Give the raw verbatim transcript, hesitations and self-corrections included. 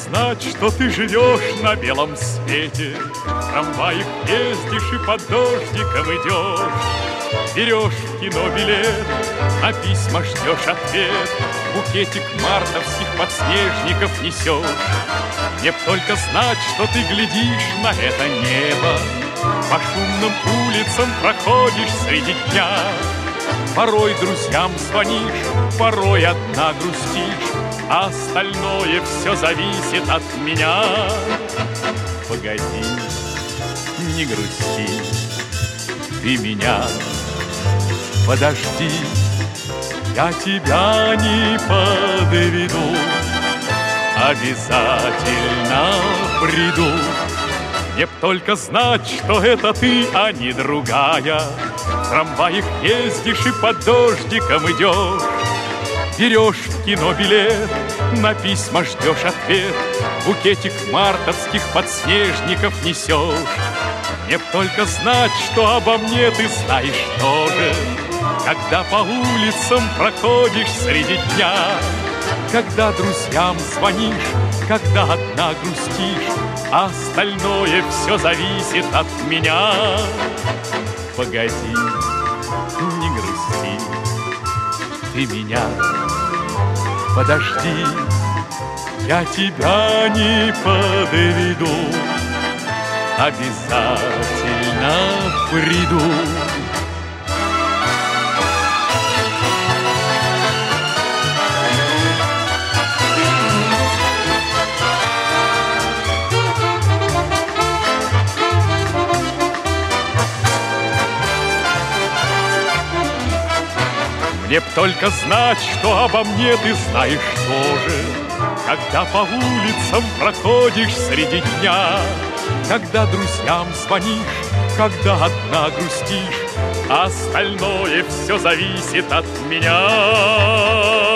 знать, что ты живешь на белом свете. В трамваях ездишь и под дождиком идешь. Берешь в кино билет, на письма ждешь ответ. Букетик мартовских подснежников несешь. Мне б только знать, что ты глядишь на это небо. По шумным улицам проходишь среди дня. Порой друзьям звонишь, порой одна грустишь, а остальное все зависит от меня. Погоди, не грусти, ты меня подожди, я тебя не подведу, обязательно приду. Мне б только знать, что это ты, а не другая. В трамваях ездишь и под дождиком идешь. Берешь в кино билет, на письма ждешь ответ. Букетик мартовских подснежников несешь. Мне б только знать, что обо мне ты знаешь тоже, когда по улицам проходишь среди дня. Когда друзьям звонишь, когда одна грустишь, а остальное все зависит от меня. Погоди, не грусти, ты меня подожди, я тебя не подведу, обязательно приду. Мне б только знать, что обо мне ты знаешь тоже, когда по улицам проходишь среди дня. Когда друзьям звонишь, когда одна грустишь, а остальное все зависит от меня.